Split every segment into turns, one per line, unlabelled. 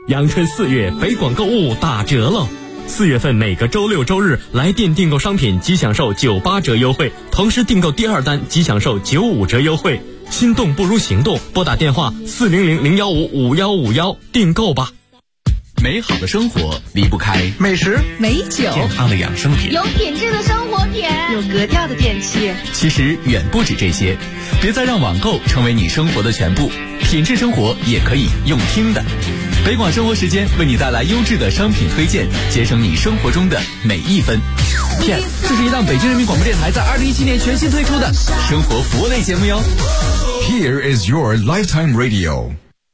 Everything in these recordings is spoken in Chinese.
阳春4月，北广购物打折喽！4月份每个周六周日来店订购商品即享受98折优惠，同时订购第2单即享受95折优惠。心动不如行动，拨打电话400-015-5151订购吧。
美好的生活离不开
美食、
美酒、
健康的养生品，
有品质的生活品，
有格调的电器。
其实远不止这些，别再让网购成为你生活的全部，品质生活也可以用听的。北广生活时间为你带来优质的商品推荐，节省你生活中的每一分。
Yes， 这是一档北京人民广播电台在2017年全新推出的
生活服务类节目哟。
Here is your lifetime radio。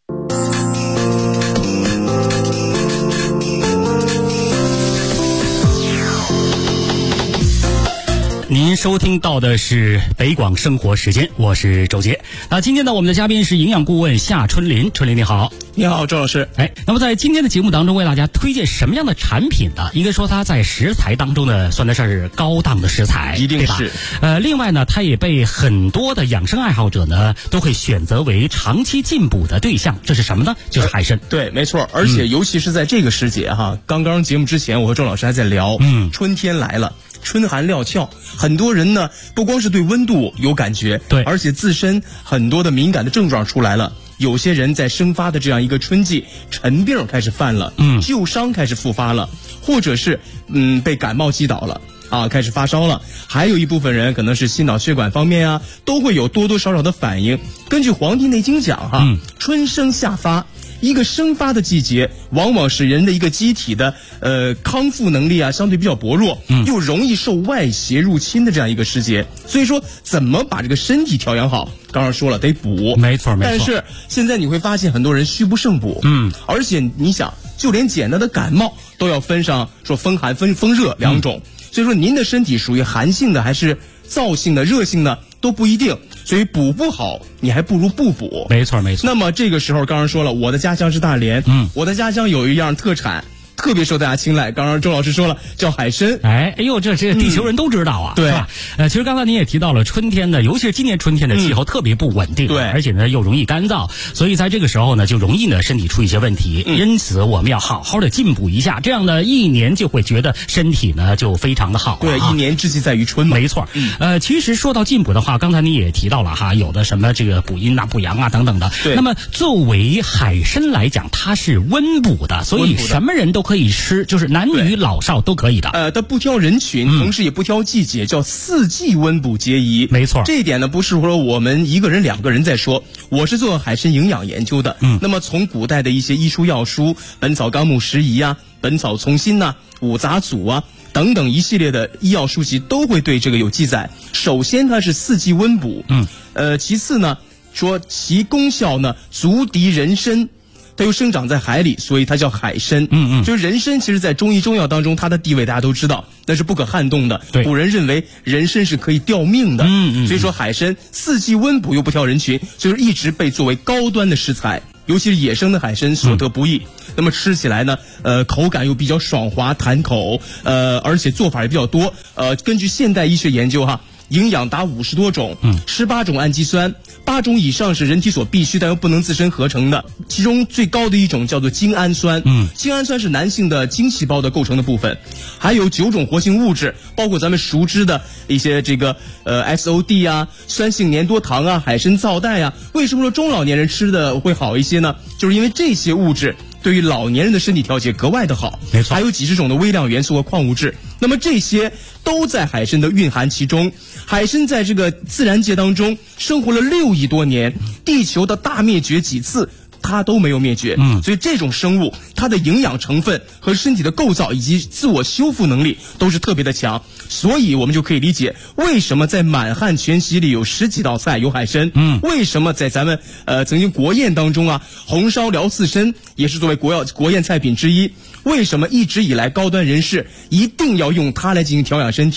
您收听到的是北广生活时间，我是周杰。那今天呢，我们的嘉宾是营养顾问夏春林。春林你好。
你好，周老师。
那么在今天的节目当中，为大家推荐什么样的产品呢？应该说它在食材当中呢，算得上是高档的食材，
一定是。
另外呢，它也被很多的养生爱好者呢，都会选择为长期进补的对象。这是什么呢？就是海参。
对，没错。而且尤其是在这个时节哈，刚刚节目之前，我和周老师还在聊，春天来了。春寒料峭，很多人呢不光是对温度有感觉，
对，
而且自身很多的敏感的症状出来了。有些人在生发的这样一个春季，尘病开始犯了，旧伤开始复发了，或者是被感冒击倒了啊，开始发烧了。还有一部分人可能是心脑血管方面啊，都会有多多少少的反应。根据《黄帝内经》讲哈，春生夏发。一个生发的季节，往往是人的一个机体的康复能力啊相对比较薄弱，又容易受外邪入侵的这样一个时节。所以说，怎么把这个身体调养好？刚刚说了，得补，
没错。
但是现在你会发现，很多人虚不胜补，而且你想，就连简单的感冒都要分上说风寒、风热2种。所以说，您的身体属于寒性的还是燥性的、热性的都不一定。所以补不好，你还不如不补。
没错。
那么这个时候，刚刚说了，我的家乡是大连，我的家乡有一样特产，特别受大家青睐。刚刚周老师说了，叫海参。
哎呦，这地球人都知道啊，
对
吧？其实刚才您也提到了，春天呢，尤其是今年春天的气候特别不稳定，
对，
而且呢又容易干燥，所以在这个时候呢，就容易呢身体出一些问题。因此，我们要好好的进补一下，这样呢一年就会觉得身体呢就非常的好。
对，一年之计在于春嘛。
没错。其实说到进补的话，刚才您也提到了哈，有的什么这个补阴啊、补阳啊等等的。
对。
那么作为海参来讲，它是温补的，所以什么人都可以吃，就是男女老少都可以的。
它不挑人群，同时也不挑季节，叫4季温补皆宜。
没错。
这一点呢，不是说我们1个人2个人在说，我是做海参营养研究的。那么从古代的一些医书药书，《本草纲目拾遗》啊，《本草从心》呐，《五杂组》啊等等一系列的医药书籍都会对这个有记载。首先它是4季温补，其次呢，说其功效呢足敌人参。它又生长在海里，所以它叫海参。就是人参，其实在中医中药当中，它的地位大家都知道，那是不可撼动的。
对，
古人认为人参是可以吊命的。所以说海参4季温补又不挑人群，就是一直被作为高端的食材。尤其是野生的海参所得不易，那么吃起来呢，口感又比较爽滑弹口，而且做法也比较多。根据现代医学研究哈，营养达50多种，18种氨基酸，8种以上是人体所必需但又不能自身合成的，其中最高的一种叫做精氨酸。精氨酸是男性的精细胞的构成的部分，还有9种活性物质，包括咱们熟知的一些这个SOD 啊、酸性粘多糖啊、海参皂苷啊。为什么说中老年人吃的会好一些呢？就是因为这些物质对于老年人的身体调节格外的好。
没错。
还有几十种的微量元素和矿物质，那么这些都在海参的蕴含其中。海参在这个自然界当中生活了6亿多年，地球的大灭绝几次它都没有灭绝。所以这种生物它的营养成分和身体的构造以及自我修复能力都是特别的强，所以我们就可以理解为什么在满汉全席里有10几道菜有海参。为什么在咱们曾经国宴当中啊，红烧辽刺参也是作为国宴菜品之一。为什么一直以来高端人士一定要用它来进行调养身体？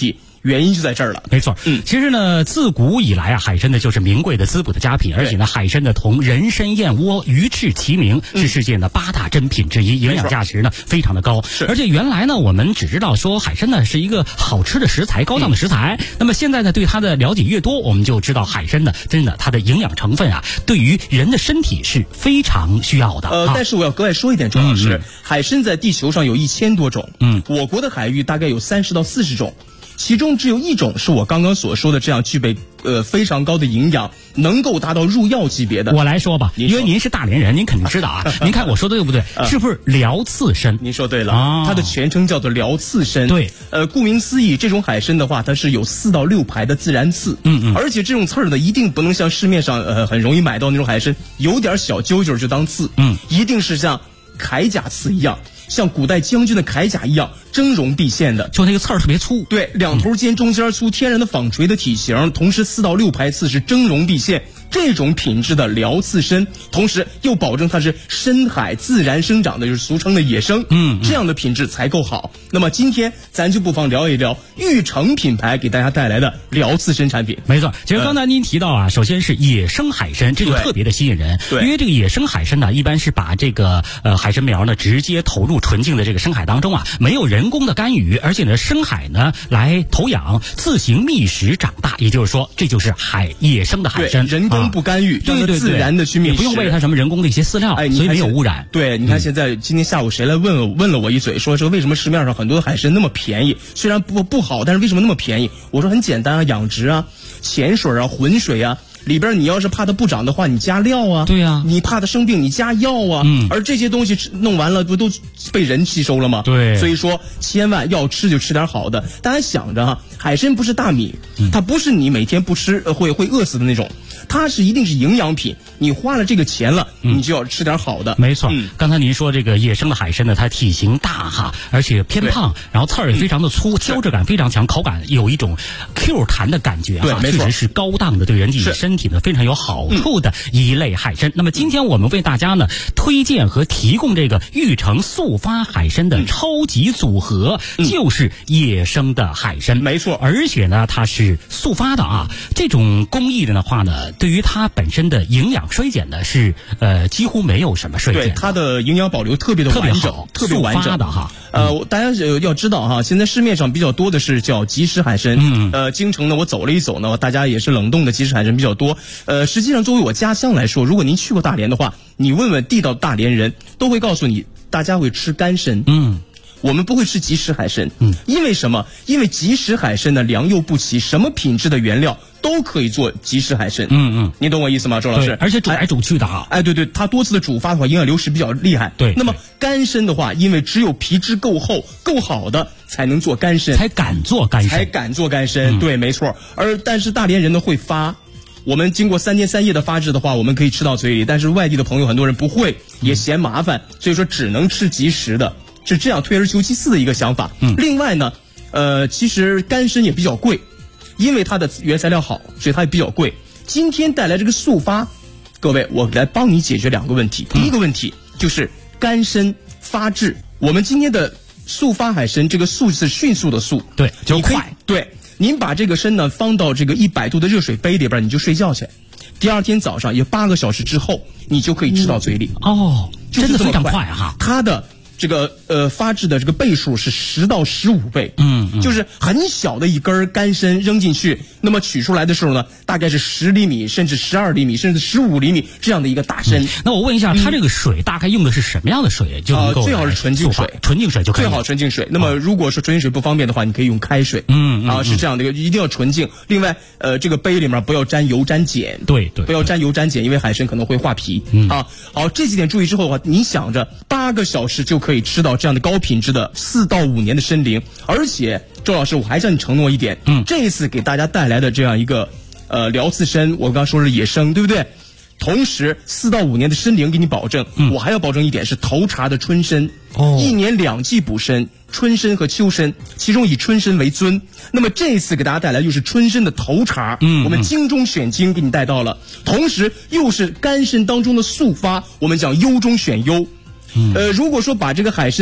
原因就在这儿了。
没错，其实呢，自古以来啊，海参呢就是名贵的滋补的佳品，而且呢，海参呢同人参、燕窝、鱼翅齐名，是世界的8大珍品之一，营养价值呢非常的高。而且原来呢，我们只知道说海参呢是一个好吃的食材、高档的食材。那么现在呢，对它的了解越多，我们就知道海参呢，真的它的营养成分啊，对于人的身体是非常需要的。
但是我要格外说一点，周老师，海参在地球上有1000多种，我国的海域大概有30到40种。其中只有一种是我刚刚所说的这样具备非常高的营养，能够达到入药级别的。
我来说吧，因为您是大连人，您肯定知道啊。您看我说的对不对？是不是辽刺参？
您说对了，它的全称叫做辽刺参。
对，
顾名思义，这种海参的话，它是有4到6排的自然刺。而且这种刺儿呢，一定不能像市面上很容易买到那种海参，有点小揪揪就当刺。一定是像铠甲刺一样。像古代将军的铠甲一样峥嵘毕现的，
就那个刺儿特别粗，
对，两头尖中间粗，天然的纺锤的体型，同时4到6排刺是峥嵘毕现。这种品质的辽刺参，同时又保证它是深海自然生长的，就是俗称的野生，这样的品质才够好。那么今天咱就不妨聊一聊玉成品牌给大家带来的辽刺参产品。
没错，其实刚才您提到啊，首先是野生海参，这就特别的吸引人。对，因为这个野生海参呢，一般是把这个海参苗呢直接投入纯净的这个深海当中啊，没有人工的干预，而且呢深海呢来投养，自行觅食长大，也就是说这就是野生的海参，
人工不干预，让它自然的去觅食，
也不用喂它什么人工的一些饲料，所以没有污染。
对，你看现在今天下午谁来问了我一嘴，说为什么市面上很多海参那么便宜？虽然不好，但是为什么那么便宜？我说很简单啊，养殖啊，潜水啊，浑水啊。里边你要是怕它不长的话，你加料啊，
对啊，
你怕它生病，你加药啊，而这些东西弄完了不都被人吸收了吗？
对，
所以说千万要吃就吃点好的。大家想着哈，海参不是大米，它不是你每天不吃会饿死的那种，它是一定是营养品。你花了这个钱了，你就要吃点好的。
没错，刚才您说这个野生的海参呢，它体型大哈，而且偏胖，然后刺儿也非常的粗，胶质感非常强，口感有一种 Q 弹的感觉啊，确实是高档的，对人体身体呢非常有好处的一类海参。那么今天我们为大家呢推荐和提供这个玉成速发海参的超级组合，就是野生的海参。
没错，
而且呢它是速发的啊，这种工艺的话呢，对于它本身的营养衰减呢是几乎没有什么衰减，
对它的营养保留特别的完整，特别完整
的哈。
大家要知道哈，现在市面上比较多的是叫即食海参。京城呢我走了一走呢，大家也是冷冻的即食海参比较多。实际上作为我家乡来说，如果您去过大连的话，你问问地道大连人都会告诉你，大家会吃干参。我们不会吃即食海参。因为什么？因为即食海参呢良莠不齐，什么品质的原料都可以做即食海参。你懂我意思吗，周老师？
而且煮来煮去的啊。
对，它多次的煮发的话，营养流失比较厉害。
对。
那么干参的话，因为只有皮质够厚、够好的才能做干参，
才敢做干参。
对，没错。但是大连人呢会发。我们经过3天3夜的发制的话，我们可以吃到嘴里，但是外地的朋友很多人不会，也嫌麻烦，所以说只能吃即食的，是这样退而求其次的一个想法。另外呢，其实干参也比较贵，因为它的原材料好，所以它也比较贵。今天带来这个速发，各位，我来帮你解决2个问题。第一个问题就是干参发制，我们今天的速发海参，这个速是迅速的速，
对，就快，
对。您把这个参呢放到这个100度的热水杯里边，你就睡觉去。第二天早上也8个小时之后，你就可以吃到嘴里。
真的非常快哈！
它的这个发制的这个倍数是10到15倍。就是很小的一根干参扔进去，那么取出来的时候呢，大概是10厘米，甚至12厘米，甚至15厘米这样的一个大参。
那我问一下，它这个水大概用的是什么样的水就能够？
最好是纯净水，
纯净水就可以。
最好纯净水。那么如果说纯净水不方便的话，你可以用开水。是这样的，一定要纯净。另外，这个杯里面不要沾油沾碱。
对，
不要沾油沾碱，因为海参可能会化皮。好，这几点注意之后的话，你想着8个小时就可以吃到这样的高品质的4到5年的参苓，而且周老师，我还向你承诺一点，这一次给大家带来的这样一个辽刺参，我刚刚说是野生，对不对？同时4到5年的参苓给你保证，我还要保证一点是头茬的春参，1年2季补参，春参和秋参，其中以春参为尊。那么这一次给大家带来又是春参的头茬，我们精中选精给你带到了，同时又是干参当中的速发，我们讲优中选优。如果说把这个海参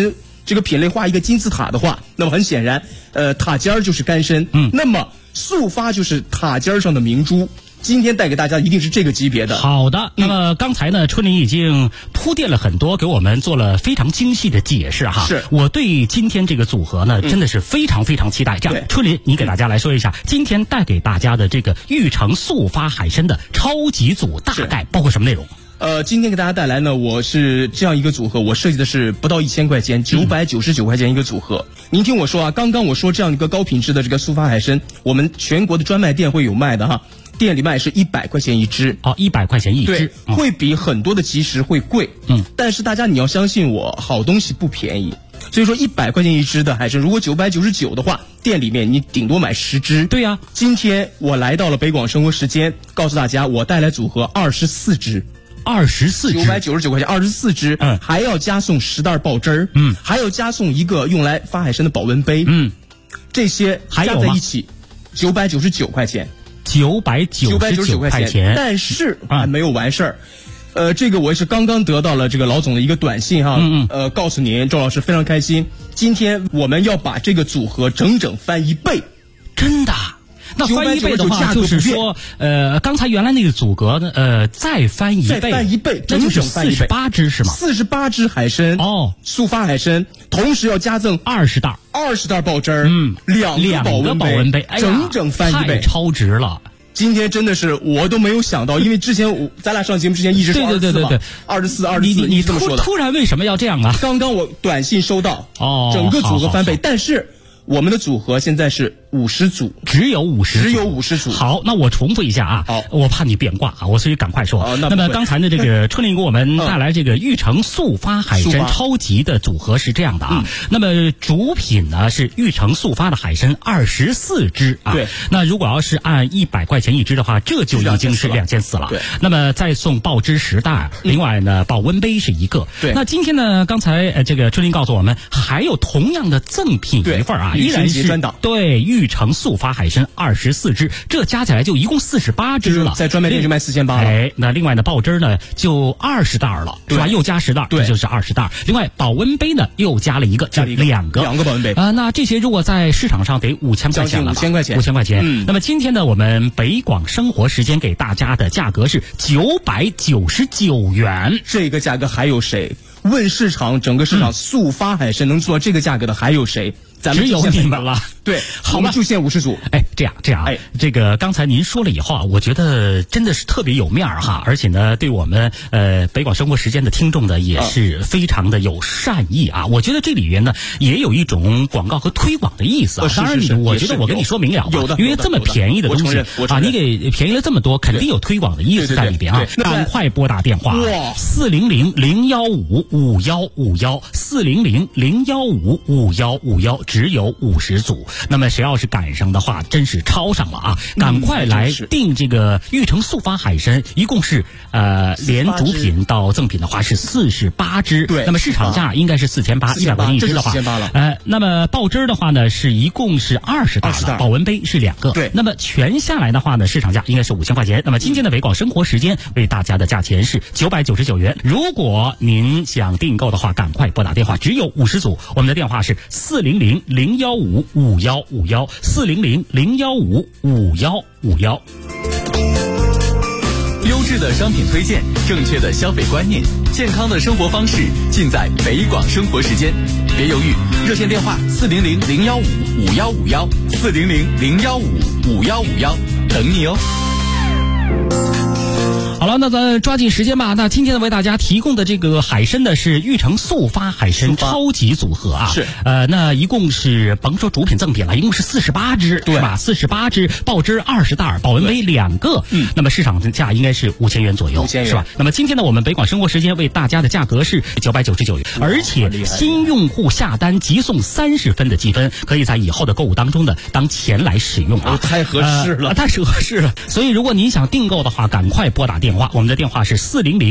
这个品类画一个金字塔的话，那么很显然，塔尖儿就是干参，那么速发就是塔尖上的明珠。今天带给大家一定是这个级别的。
好的，那么刚才呢，春林已经铺垫了很多，给我们做了非常精细的解释哈。
是，
我对今天这个组合呢，真的是非常非常期待。这样，春林，你给大家来说一下，今天带给大家的这个玉成速发海参的超级组大概包括什么内容？
今天给大家带来呢，我是这样一个组合，我设计的是不到1000块钱，999块钱一个组合。您听我说啊，刚刚我说这样一个高品质的这个速发海参，我们全国的专卖店会有卖的哈。店里卖是100块钱一只
，100块钱一只，
对，会比很多的集食会贵，但是大家你要相信我，好东西不便宜，所以说100块钱一只的海参，如果999的话，店里面你顶多买10只。
对呀，
今天我来到了北广生活时间，告诉大家我带来组合24只。
24只
999块钱，24只，还要加送10袋爆汁儿，还要加送一个用来发海参的保温杯，这些加在一起，999块钱。
999块钱，
但是还没有完事儿。这个我也是刚刚得到了这个老总的一个短信哈，告诉您，周老师非常开心，今天我们要把这个组合整整翻1倍，
真的。那翻1倍的话，就是说，刚才原来那个组合呢，再翻1倍，
整整翻1倍
，48只是吗
？48只海参速发海参，同时要加赠
20袋
爆汁儿，2个保温杯，整整翻1倍，
太超值了。
今天真的是我都没有想到，因为之前咱俩上节目之前一直说24嘛，24，
你
这么说的。
突然为什么要这样啊？
刚刚我短信收到，整个组合翻倍，但是我们的组合现在是50组，
只有50组。好，那我重复一下啊，我怕你变卦啊，所以赶快说。那么刚才的这个春林给我们带来这个玉成速发海参超级的组合是这样的啊。那么主品呢是玉成速发的海参24只啊。
对。
那如果要是按100块钱一只的话，这就已经是2400了。
对。
那么再送爆汁10袋，另外呢保温杯是1个。
对。
那今天呢，刚才这个春林告诉我们还有同样的赠品一份啊。依然是对玉成速发海参24只，这加起来就一共48只了，
在专卖店就卖4800了。
那另外呢，爆汁呢就20袋了，是吧？又加10袋，这就是20袋。另外保温杯呢又加了一个，就2个
保温杯
那这些如果在市场上得5000块钱了吧？5000块钱。那么今天呢，我们北广生活时间给大家的价格是999元，
这个价格还有谁？问市场，整个市场速发海参能做到这个价格的还有谁？咱们
只有你们了。
对，
好
我们就限50组。
这样，这个刚才您说了以后啊，我觉得真的是特别有面儿哈，而且呢，对我们北广生活时间的听众呢，也是非常的有善意啊。我觉得这里面呢，也有一种广告和推广的意思啊。当然，我觉得我跟你说明了，
有的，
因为这么便宜的东西啊，你给便宜了这么多，肯定有推广的意思在里边啊。赶快拨打电话400-015-5151，400-015-5151，只有50组。那么谁要是赶上的话，真是超上了啊！赶快来订这个玉成速发海参，一共是连主品到赠品的话是48只。
对，
那么市场价应该是4800块钱一只的话
，4800了。
那么爆汁的话呢，是一共是20袋了，保温杯是2个。
对，
那么全下来的话呢，市场价应该是5000块钱。那么今天的北广生活时间为大家的价钱是999元。如果您想订购的话，赶快拨打电话，只有50组。我们的电话是400-015-5151，400-015-5151。
优质的商品推荐，正确的消费观念，健康的生活方式，尽在北广生活时间。别犹豫，热线电话400-015-5151，400-015-5151，等你哦。
好了，那咱抓紧时间吧。那今天呢，为大家提供的这个海参呢是玉成速发海参超级组合啊。
是。
那一共是甭说主品赠品了，一共是48只，对吧？48只，爆汁20袋，保温杯2个。那么市场价应该是5000元左右，是吧？那么今天呢，我们北广生活时间为大家的价格是999元，而且新用户下单即送30分的积分，可以在以后的购物当中呢当钱来使用啊。
太合适了，
太合适了。所以如果您想订购的话，赶快拨打电话。 话，我们的电话是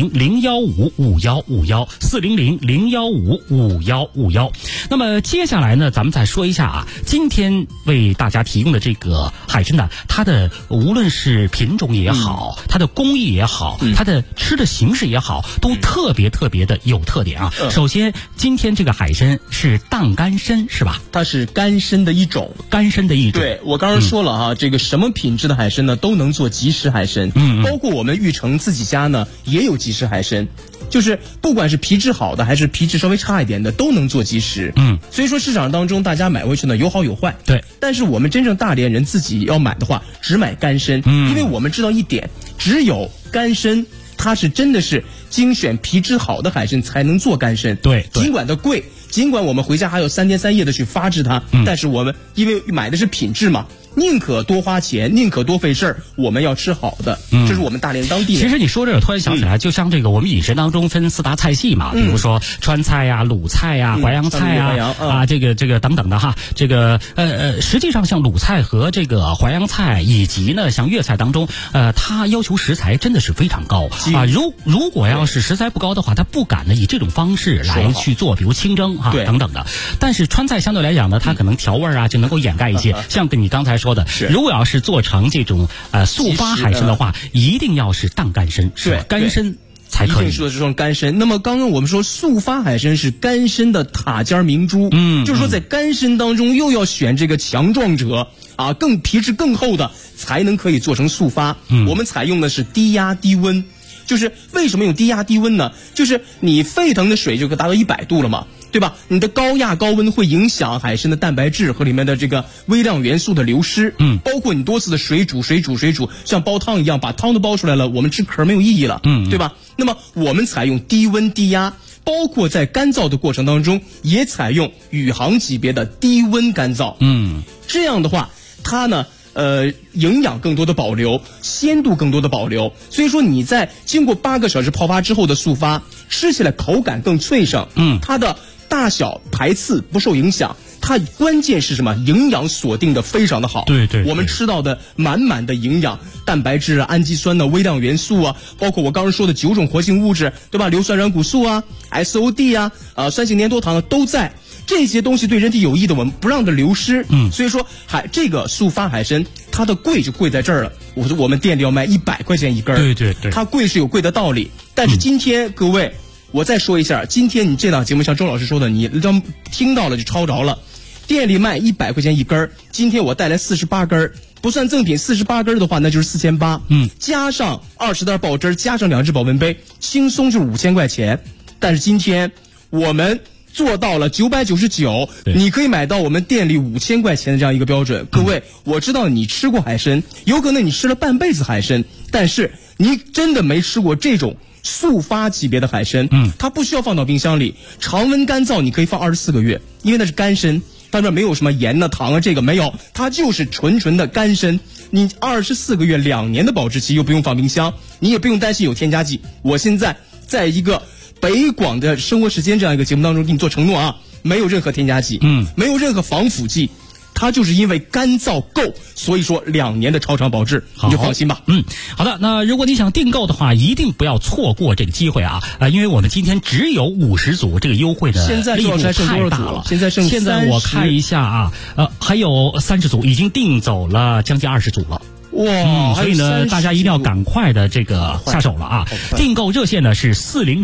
400-015-5151，400-015-5151。那么接下来呢，咱们再说一下啊，今天为大家提供的这个海参呢，它的无论是品种也好，它的工艺也好，它的吃的形式也好，都特别的有特点啊。首先，今天这个海参是淡干参，是吧？
它是干参的一种，对，我刚刚说了哈，这个什么品质的海参呢，都能做即食海参。包括我们玉成自己家呢，也有即食海参。就是不管是皮质好的还是皮质稍微差一点的，都能做即食。所以说市场当中大家买回去呢，有好有坏。
对，
但是我们真正大连人自己要买的话，只买干参。因为我们知道一点，只有干参，它是真的是精选皮质好的海参才能做干参。
对，
尽管它贵，尽管我们回家还有3天3夜的去发制它，但是我们因为买的是品质嘛，宁可多花钱，宁可多费事儿，我们要吃好的。这是我们大连当地人。
其实你说这个，突然想起来，就像这个我们饮食当中分4大菜系嘛，比如说川菜呀、鲁菜呀、淮扬菜呀，这个等等的哈。这个实际上像鲁菜和这个淮扬菜以及呢像粤菜当中，它要求食材真的是非常高啊。如果要是食材不高的话，它不敢呢以这种方式来去做，比如清蒸哈等等的。但是川菜相对来讲呢，它可能调味啊就能够掩盖一些。像跟你刚才说的，如果要是做成这种速发海参的话，一定要是淡干参，是吧？干参才可以。
一定说的是说干参。那么刚刚我们说速发海参是干参的塔尖明珠，就是说在干参当中又要选这个强壮者啊，更皮质更厚的才能可以做成速发。我们采用的是低压低温。就是为什么用低压低温呢？就是你沸腾的水就可达到100度了嘛，对吧？你的高压高温会影响海参的蛋白质和里面的这个微量元素的流失。包括你多次的水煮，像煲汤一样，把汤都煲出来了，我们吃壳没有意义了，对吧？那么我们采用低温低压，包括在干燥的过程当中，也采用宇航级别的低温干燥。这样的话，它呢营养更多的保留，鲜度更多的保留，所以说你在经过8个小时泡发之后的速发，吃起来口感更脆生，它的大小排刺不受影响，它关键是什么？营养锁定的非常的好。
对，
我们吃到的满的营养，蛋白质啊、氨基酸的微量元素啊，包括我刚刚说的9种活性物质，对吧？硫酸软骨素啊、SOD 啊、酸性粘多糖都在。这些东西对人体有益的，我们不让它流失。所以说这个速发海参，它的贵就贵在这儿了。我们店里要卖100块钱一根。
对，
它贵是有贵的道理。但是今天各位，我再说一下，今天你这档节目像周老师说的，你听到了就抄着了。店里卖100块钱一根，今天我带来48根，不算赠品，48根的话那就是4800。加上20袋爆汁，加上2只保温杯，轻松就是5000块钱。但是今天我们做到了999，你可以买到我们店里5000块钱的这样一个标准。各位，我知道你吃过海参，有可能你吃了半辈子海参，但是你真的没吃过这种速发级别的海参。它不需要放到冰箱里，常温干燥，你可以放24个月，因为那是干参，当然没有什么盐糖啊，这个没有，它就是纯的干参。你24个月2年的保质期，又不用放冰箱，你也不用担心有添加剂。我现在在一个北广的生活时间这样一个节目当中给你做承诺啊，没有任何添加剂，没有任何防腐剂，它就是因为干燥够，所以说2年的超长保质，你就放心吧。
好的，那如果你想订购的话，一定不要错过这个机会啊！因为我们今天只有50组，这个优惠的力度太大了。
现
在我看一下啊，还有30组，已经订走了将近20组了。
哇，
所以呢，大家一定要赶快的这个下手了啊！订购热线呢是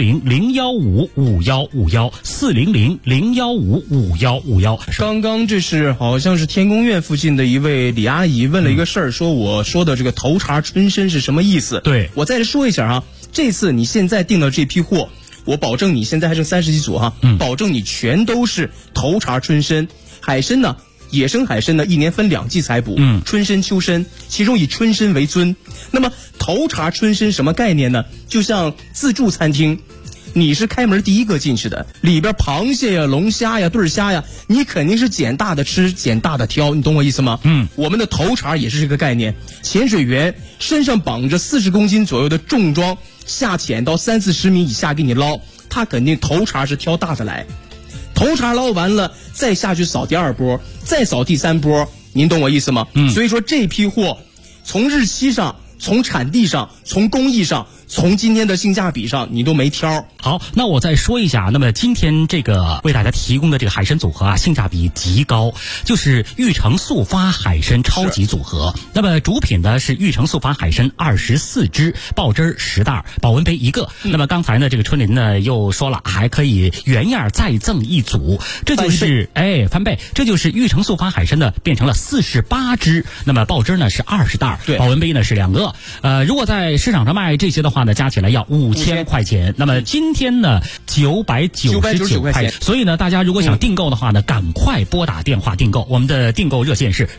400-015-5151，400-015-5151。
刚刚这是好像是天宫院附近的一位李阿姨问了一个事儿，说我说的这个头茬春参是什么意思？
对，
我再说一下啊，这次你现在订的这批货，我保证你现在还剩30几组哈，保证你全都是头茬春参。海参呢，野生海参呢，1年分2季采捕，春参、秋参，其中以春参为尊。那么头茬春参什么概念呢？就像自助餐厅，你是开门第一个进去的，里边螃蟹呀、龙虾呀、对虾呀，你肯定是捡大的吃，捡大的挑，你懂我意思吗？我们的头茬也是这个概念。潜水员身上绑着40公斤左右的重装，下潜到30-40米以下给你捞，他肯定头茬是挑大的来。头茬捞完了，再下去扫第2波，再扫第3波，您懂我意思吗？所以说这批货从日期上从产地上，从工艺上，从今天的性价比上，你都没挑。
好，那我再说一下，那么今天这个为大家提供的这个海参组合啊，性价比极高，就是玉成速发海参超级组合。那么主品呢是玉成速发海参24只，爆汁10袋，保温杯1个。那么刚才呢，这个春林呢又说了，还可以原样再赠一组，这就是翻倍，这就是玉成速发海参呢变成了48只，那么爆汁呢是20袋，保温杯呢是2个。如果在市场上卖这些的话呢，加起来要5000块钱。那么今天呢999块钱，所以呢，大家如果想订购的话呢，赶快拨打电话订购。我们的订购热线是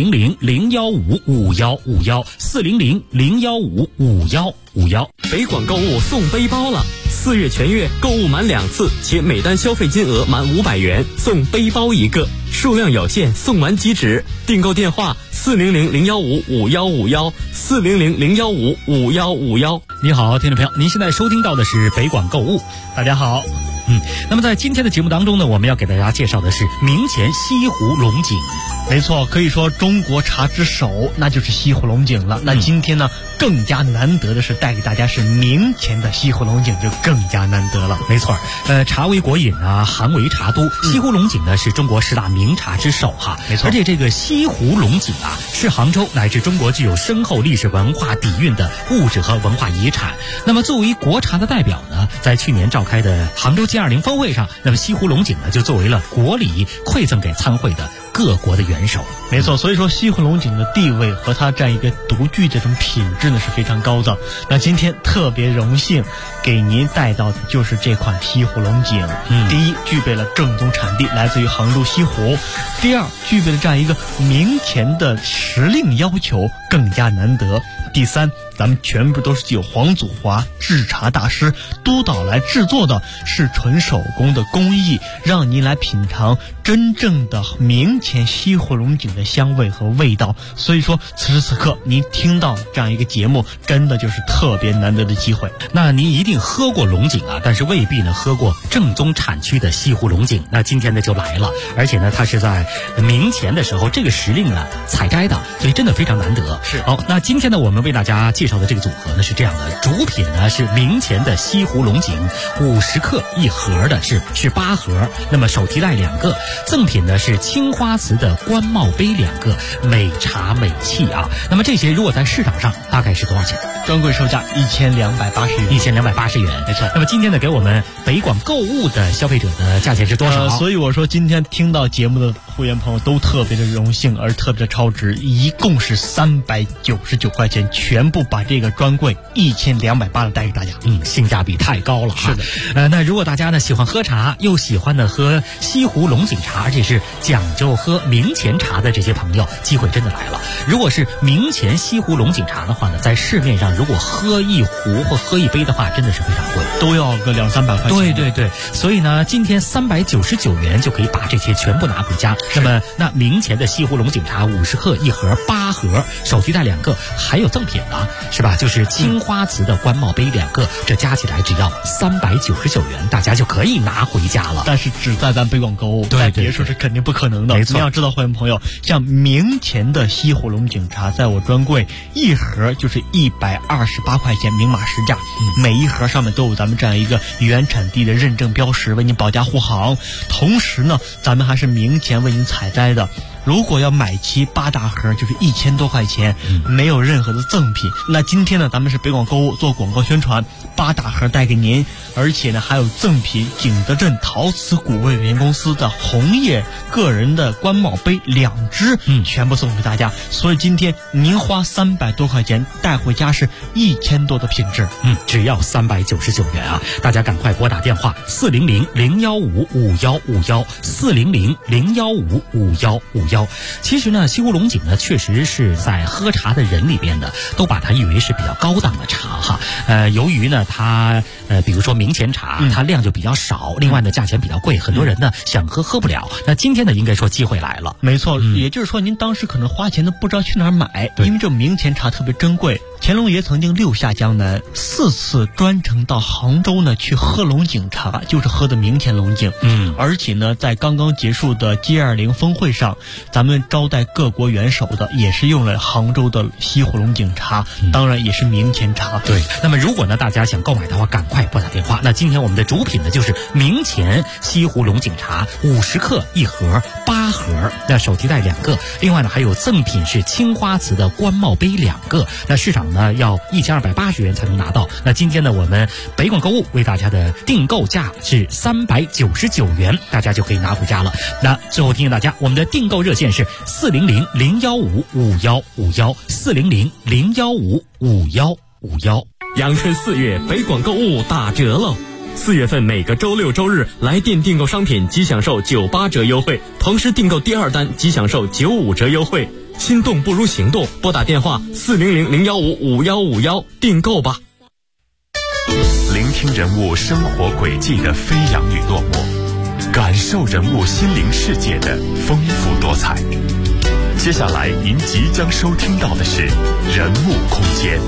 400-015-5151，400-015-5151。
北广购物送背包了，4月全月购物满2次，且每单消费金额满500元送背包1个，数量有限，送完即止。订购电话400-015-5151，400-015-5151。
你好，听众朋友，您现在收听到的是北广购物。大家好。那么在今天的节目当中呢，我们要给大家介绍的是明前西湖龙井。
没错，可以说中国茶之首那就是西湖龙井了。那今天呢，更加难得的是带给大家是明前的西湖龙井，就更加难得了。
没错，茶为国饮啊，寒为茶都，西湖龙井呢是中国10大名茶之首哈。
没错，
而且这个西湖龙井啊，是杭州乃至中国具有深厚历史文化底蕴的物质和文化遗产。那么作为国茶的代表呢，在去年召开的杭州G20峰会上，那么西湖龙井呢就作为了国礼馈赠给参会的各国的元首。
没错，所以说西湖龙井的地位和它这样一个独具这种品质呢是非常高的。那今天特别荣幸给您带到的就是这款西湖龙井。第一，具备了正宗产地，来自于杭州西湖；第二，具备了这样一个明前的时令要求，更加难得；第三，咱们全部都是由黄祖华制茶大师督导来制作的，是纯手工的工艺，让您来品尝真正的明前西湖龙井的香味和味道。所以说此时此刻您听到这样一个节目，真的就是特别难得的机会。
那您一定喝过龙井啊，但是未必呢喝过正宗产区的西湖龙井。那今天呢就来了，而且呢它是在明前的时候这个时令呢采摘的，所以真的非常难得。
是。
好，那今天呢我们为大家介绍的这个组合呢是这样的，主品呢是明前的西湖龙井，50克一盒的是8盒，那么手提袋2个，赠品呢是青花瓷的官帽杯2个，美茶美器啊。那么这些如果在市场上大概是多少钱？
专柜售价1280元。
1280元，
没错。
那么今天呢给我们北广购物的消费者的价钱是多少？
所以我说今天听到节目的会员朋友都特别的荣幸，而特别的超值，一共是399块钱，全部把这个专柜1280的带给大家。
性价比太高了哈。
是的。
那如果大家呢喜欢喝茶，又喜欢呢喝西湖龙井茶，而且是讲究喝明前茶的这些朋友，机会真的来了。如果是明前西湖龙井茶的话呢，在市面上如果喝一壶或喝一杯的话，真的是非常贵，
都要个200-300块钱。
对，所以呢，今天399元就可以把这些全部拿回家。那么，那明前的西湖龙井茶50克一盒，8盒，手提袋2个，还有赠品呢，是吧？就是青花瓷的官帽杯2个，这加起来只要399元，大家就可以拿回家了。
但是只在咱北广购物，
对，
别说是肯定不可能的。
没错，
你要知道，会员朋友，像明前的西湖龙井茶，在我专柜一盒就是128块钱，明码实价。每一盒上面都有咱们这样一个原产地的认证标识，为您保驾护航。同时呢，咱们还是明前为您采摘的。如果要买齐8大盒，就是1000多块钱，没有任何的赠品。那今天呢，咱们是北广购物做广告宣传，8大盒带给您，而且呢还有赠品景德镇陶瓷古味有限公司的红叶个人的官帽杯2只，全部送给大家。所以今天您花300多块钱带回家是1000多的品质，
只要399元啊！大家赶快拨打电话400-015-5151，400-015-5151。其实呢，西湖龙井呢，确实是在喝茶的人里边呢，都把它誉为是比较高档的茶哈。由于呢，它比如说明前茶，它量就比较少，另外呢，价钱比较贵，很多人呢想喝不了。那今天呢，应该说机会来了。
没错，也就是说您当时可能花钱都不知道去哪儿买，因为这明前茶特别珍贵， 乾隆爷曾经6下江南，4次专程到杭州呢去喝龙井茶，就是喝的明前龙井。而且呢，在刚刚结束的 G20 峰会上，咱们招待各国元首的也是用了杭州的西湖龙井茶，当然也是明前茶。
对，那么如果呢大家想购买的话，赶快拨打电话。那今天我们的主品呢就是明前西湖龙井茶，50克1盒，8盒，那手提袋2个，另外呢还有赠品是青花瓷的官帽杯2个。那市场呢要1280元才能拿到。那今天呢我们北广购物为大家的订购价是399元，大家就可以拿回家了。那最后提醒大家，我们的订购热线是400-015-5151，400-015-5151。
阳春4月，北广购物打折喽！4月份每个周6周日来店订购商品即享受98折优惠，同时订购第2单即享受95折优惠。心动不如行动，拨打电话400-015-5151订购吧。
聆听人物生活轨迹的飞扬与落寞，感受人物心灵世界的丰富多彩。接下来您即将收听到的是人物空间。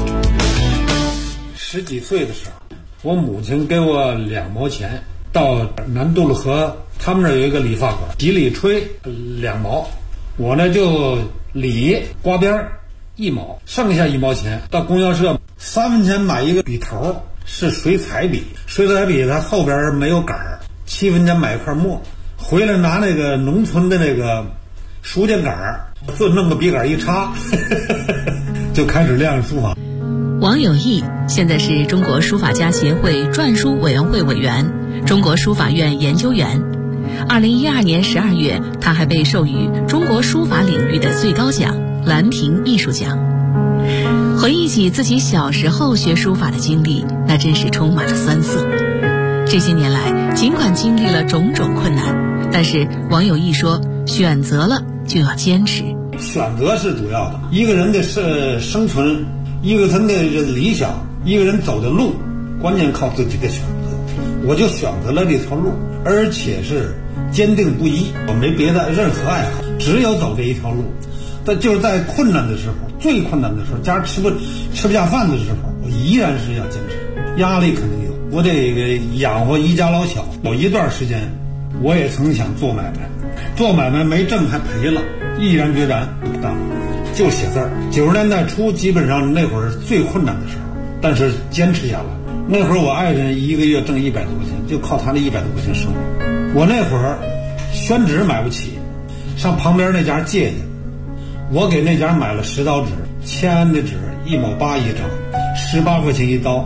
10几岁的时候，我母亲给我2毛钱，到南渡路河他们那儿有一个理发馆，几里吹2毛，我呢就理刮边1毛，剩下1毛钱到供销社3分钱买一个笔头，是水彩笔，水彩笔它后边没有杆儿，7分钱买一块墨，回来拿那个农村的那个书架杆儿，就弄个笔杆一插就开始练书法。
王有义现在是中国书法家协会篆书委员会委员，中国书法院研究员。2012年12月，他还被授予中国书法领域的最高奖兰亭艺术奖。回忆起自己小时候学书法的经历，那真是充满了酸涩。这些年来，尽管经历了种种困难，但是王有义说，选择了就要坚持。
选择是主要的，一个人的生存，一个人的理想，一个人走的路，关键靠自己的选择。我就选择了这条路，而且是坚定不移，我没别的任何爱好，只有走这一条路。但就是在困难的时候，最困难的时候，家吃不下饭的时候，我依然是要坚持。压力肯定有，我得养活一家老小。有一段时间，我也曾想做买卖，做买卖没挣还赔了，毅然决然不干了，就写字儿。90年代初，基本上那会儿最困难的时候，但是坚持下来。那会儿我爱人一个月挣100多块钱，就靠他那100多块钱生活。我那会儿宣纸买不起，上旁边那家借去，我给那家买了10刀纸，签的纸1毛8一张，18块钱一刀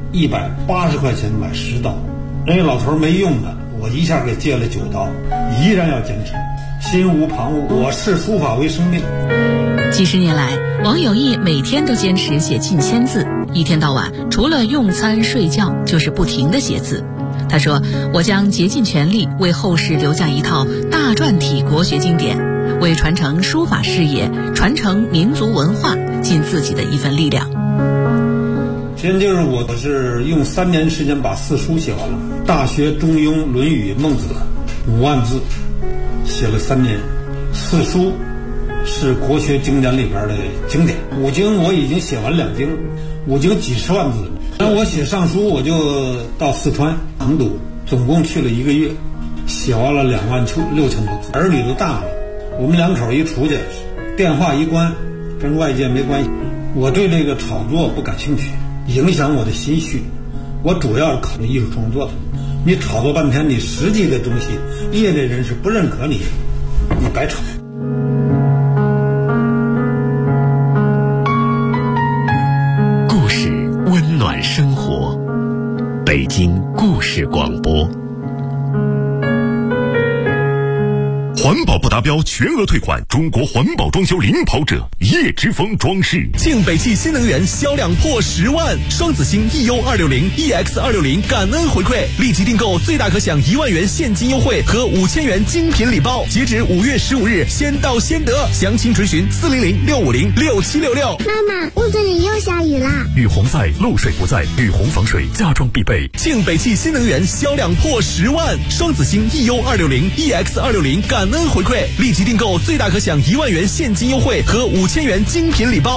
，180块钱买10刀。人家老头没用的，我一下给借了9刀，依然要坚持，心无旁骛，我视书法为生命。
几十年来，王有义每天都坚持写近1000字，一天到晚除了用餐睡觉就是不停地写字。他说，我将竭尽全力为后世留下一套大篆体国学经典，为传承书法事业、传承民族文化尽自己的一份力量。
现在就是我是用3年时间把4书写完了，《大学》《中庸》《论语》《孟子》5万字，写了3年。4书是国学经典里边的经典，5经我已经写完2经，5经几10万字。当我写上书，我就到四川成都，总共去了1个月，写完了26000多字。儿女都大了，我们2口一出去，电话一关，跟外界没关系。我对这个炒作不感兴趣，影响我的心绪。我主要是考虑艺术创作的。你炒作半天，你实际的东西，业内人士不认可你，你白炒。
故事温暖生活，北京故事广播。
环保不达标全额退款，中国环保装修领跑者叶之峰装饰。
庆北汽新能源销量破10万，双子星 EU260、EX260 感恩回馈，立即订购最大可享1万元现金优惠和5000元精品礼包，截止5月15日，先到先得。详情垂询400-650-6766。
妈妈，屋子里又下雨啦！
雨洪在，漏水不在，雨洪防水家装必备。
庆北汽新能源销量破10万，双子星 EU260、EX260 感恩回馈，立即订购最大可享1万元现金优惠和5000元精品礼包。